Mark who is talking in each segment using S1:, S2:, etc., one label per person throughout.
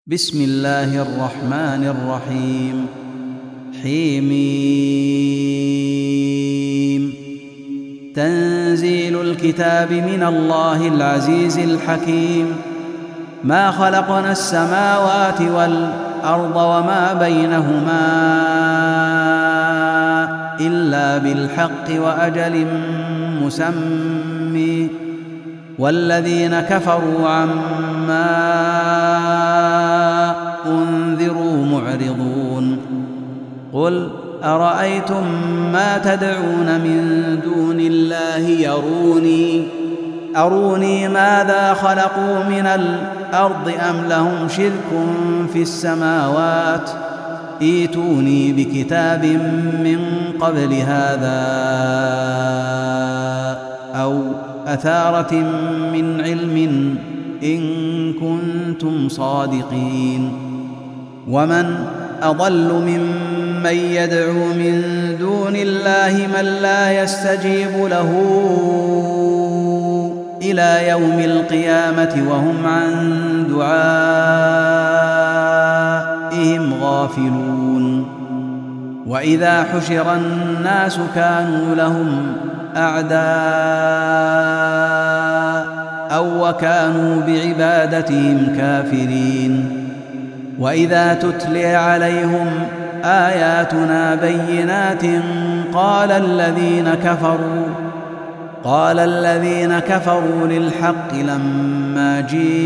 S1: بسم الله الرحمن الرحيم. حميم. تنزيل الكتاب من الله العزيز الحكيم. ما خلقنا السماوات والأرض وما بينهما إلا بالحق وأجل مسمى، والذين كفروا عما أنذروا معرضون. قل أرأيتم ما تدعون من دون الله أروني ماذا خلقوا من الأرض أم لهم شرك في السماوات، ائتوني بكتاب من قبل هذا أو أثارة من علم إن كنتم صادقين. ومن أضل ممن يدعو من دون الله من لا يستجيب له إلى يوم القيامة وهم عن دعائهم غافلون. وإذا حشر الناس كانوا لهم أعداء أو وكانوا بعبادتهم كافرين. وإذا تتلي عليهم آياتنا بينات قال الذين كفروا للحق لما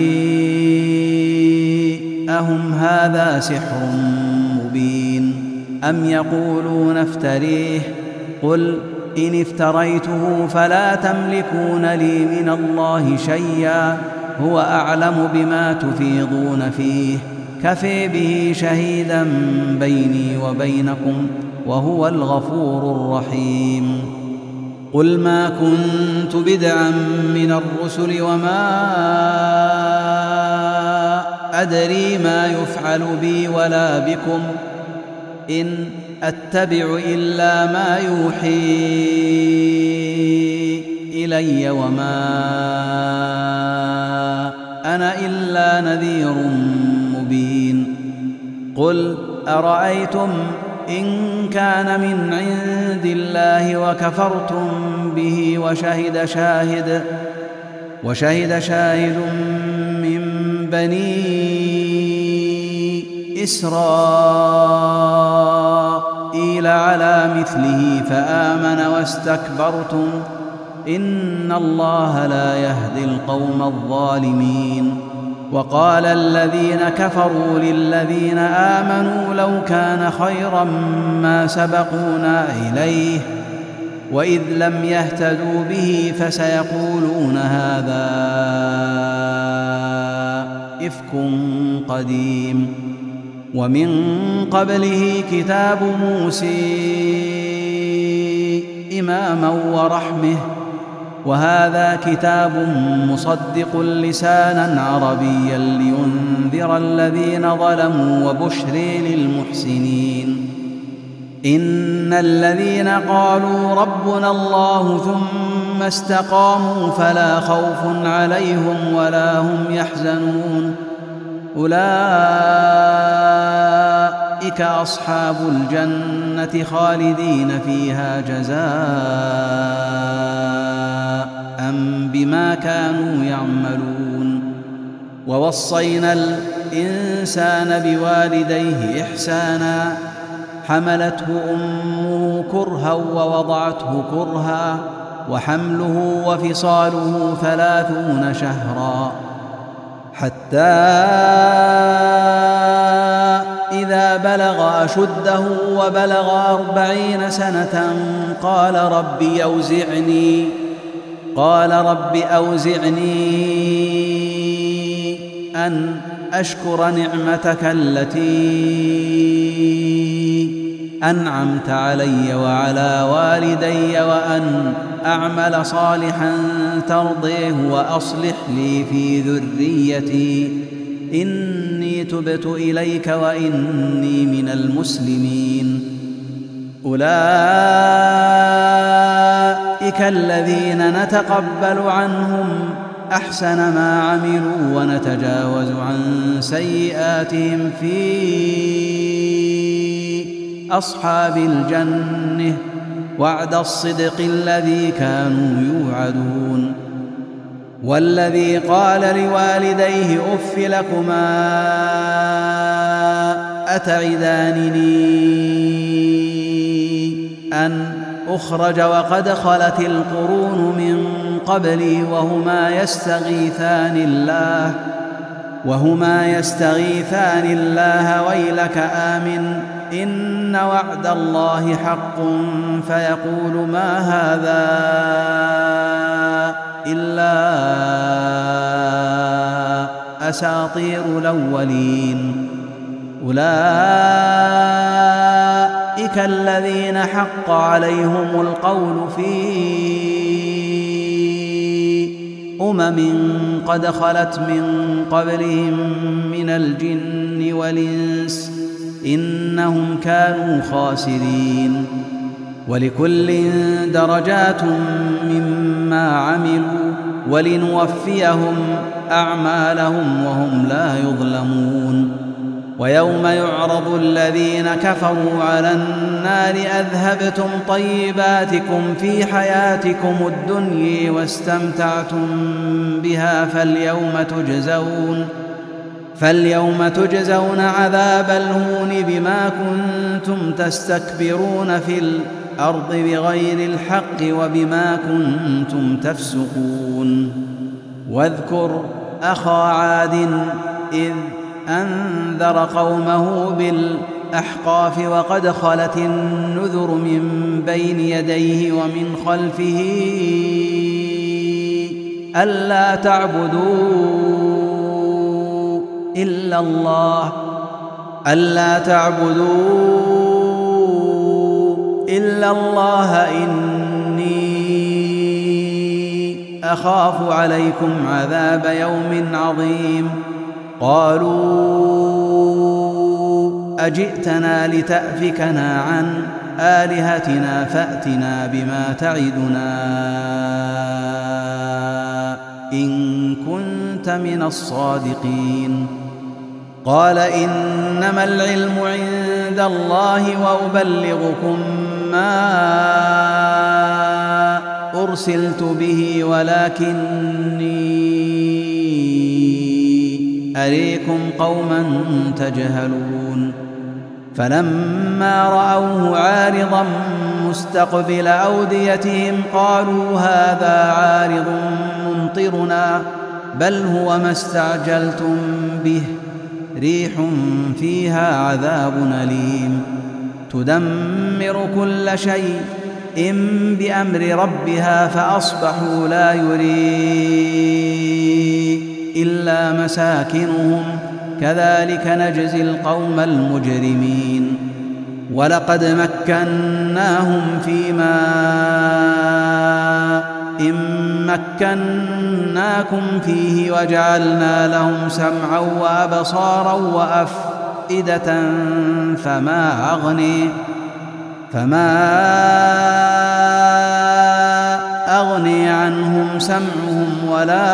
S1: جاءهم هذا سحر مبين أم يقولون افتريه، قل إن افتريته فلا تملكون لي من الله شيئا، هو أعلم بما تفيضون فيه، كفى به شهيدا بيني وبينكم وهو الغفور الرحيم. قل ما كنت بدعا من الرسل وما أدري ما يفعل بي ولا بكم، إن أتبع إلا ما يوحي إلي وما أنا إلا نذير مبين. قل أرأيتم إن كان من عند الله وكفرتم به وشهد شاهد من بني إسرائيل على مثله فآمن واستكبرتم إن الله لا يهدي القوم الظالمين. وقال الذين كفروا للذين آمنوا لو كان خيرا ما سبقونا إليه، وإذ لم يهتدوا به فسيقولون هذا إفك قديم. ومن قبله كتاب موسى إماما ورحمة، وهذا كتاب مصدق لسانا عربيا لينذر الذين ظلموا وبشر للمحسنين. إن الذين قالوا ربنا الله ثم استقاموا فلا خوف عليهم ولا هم يحزنون، أولئك أصحاب الجنة خالدين فيها جزاء بما كانوا يعملون. ووصينا الإنسان بوالديه إحسانا، حملته أمه كرها ووضعته كرها، وحمله وفصاله 30 شهرا، حتى إذا بلغ أشده وبلغ 40 سنة قال رب أوزعني أن أشكر نعمتك التي أنعمت علي وعلى والدي وأن أعمل صالحا ترضيه وأصلح لي في ذريتي إني تبت إليك وإني من المسلمين. أولئك الذين نتقبل عنهم أحسن ما عملوا ونتجاوز عن سيئاتهم في أصحاب الجنة وعد الصدق الذي كانوا يوعدون. والذي قال لوالديه أف لكما أتعدانني أن أخرج وقد خلت القرون من قبلي وهما يستغيثان الله ويلك آمن إن وعد الله حق فيقول ما هذا إلا أساطير الأولين. أولئك الذين حق عليهم القول في قد خلت من قبلهم من الجن والإنس إنهم كانوا خاسرين. ولكل درجات مما عملوا ولنوفيهم أعمالهم وهم لا يظلمون. ويوم يعرض الذين كفروا على النار أذهبتم طيباتكم في حياتكم الدنيا واستمتعتم بها فاليوم تجزون عذاب الهون بما كنتم تستكبرون في الأرض بغير الحق وبما كنتم تفسقون. واذكر أخا عاد إذ أنذر قومه بالأحقاف وقد خلت النذر من بين يديه ومن خلفه ألا تعبدوا إلا الله إني أخاف عليكم عذاب يوم عظيم. قالوا أجئتنا لتأفكنا عن آلهتنا فأتنا بما تعدنا إن كنت من الصادقين. قال إنما العلم عند الله وأبلغكم ما أرسلت به ولكني أريكم قوما تجهلون. فلما رأوه عارضا مستقبل أوديتهم قالوا هذا عارض ممطرنا بل هو ما استعجلتم به ريح فيها عذاب أليم تدمر كل شيء بأمر ربها فأصبحوا لا يري إلا مساكنهم كذلك نجزي القوم المجرمين. ولقد مكناهم فيما إن مكناكم فيه وجعلنا لهم سمعا وأبصارا وأفئدة فما أغني عنهم سمعهم ولا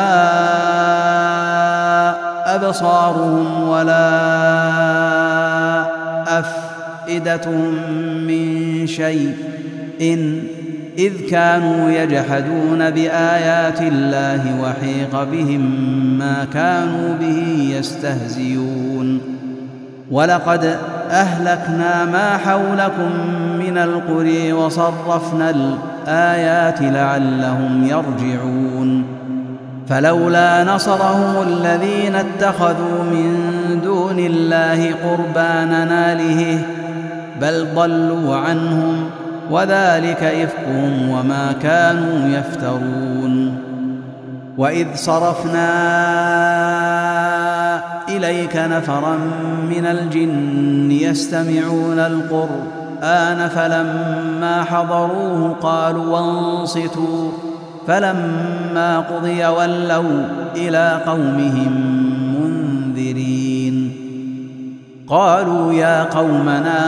S1: أبصارهم ولا أفئدتهم من شيء إذ كانوا يجحدون بآيات الله وحيق بهم ما كانوا به يستهزئون. ولقد أهلكنا ما حولكم من القرى وصرفنا الآيات لعلهم يرجعون. فلولا نصرهم الذين اتخذوا من دون الله قربانا آلهة بل ضلوا عنهم وذلك إفكهم وما كانوا يفترون. وإذ صرفنا إليك نفرا من الجن يستمعون القرآن فلما حضروه قالوا وانصتوا فلما قضي ولوا إلى قومهم منذرين. قالوا يا قومنا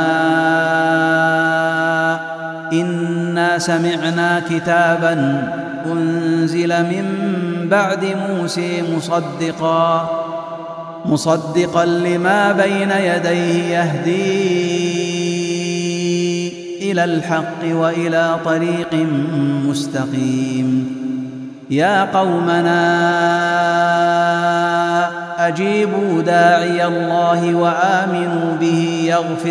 S1: إنا سمعنا كتابا أنزل من بعد موسى مصدقا لما بين يديه يهدي إلى الحق وإلى طريق مستقيم. يا قومنا أجيبوا داعي الله وآمنوا به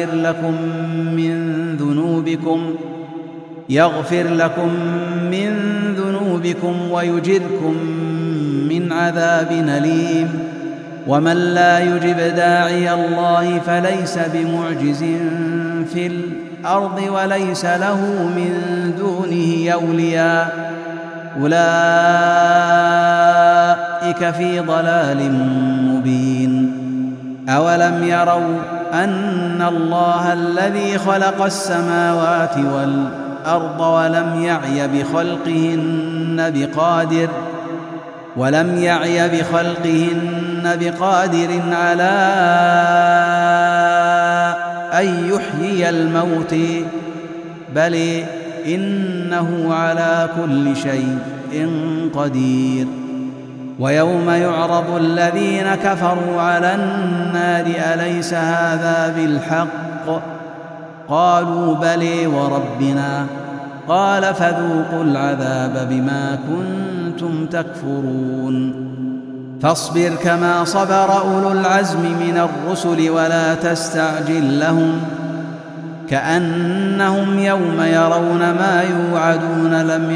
S1: يغفر لكم من ذنوبكم ويجركم من عذاب أليم. ومن لا يجب داعي الله فليس بمعجز في الأرض وليس له من دونه أولياء أولئك في ضلال مبين. أولم يروا أن الله الذي خلق السماوات والأرض ولم يعي بخلقهن بقادر على أن يحيي الموت بل إنه على كل شيء قدير. ويوم يعرض الذين كفروا على النار أليس هذا بالحق؟ قالوا بلى وربنا. قال فذوقوا العذاب بما كنتم تكفرون. فاصبر كما صبر أولو العزم من الرسل ولا تستعجل لهم كأنهم يوم يرون ما يوعدون لم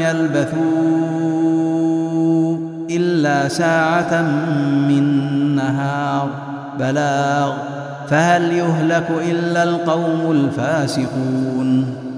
S1: يلبثوا إلا ساعة من نهار بلاغ فهل يهلك إلا القوم الفاسقون.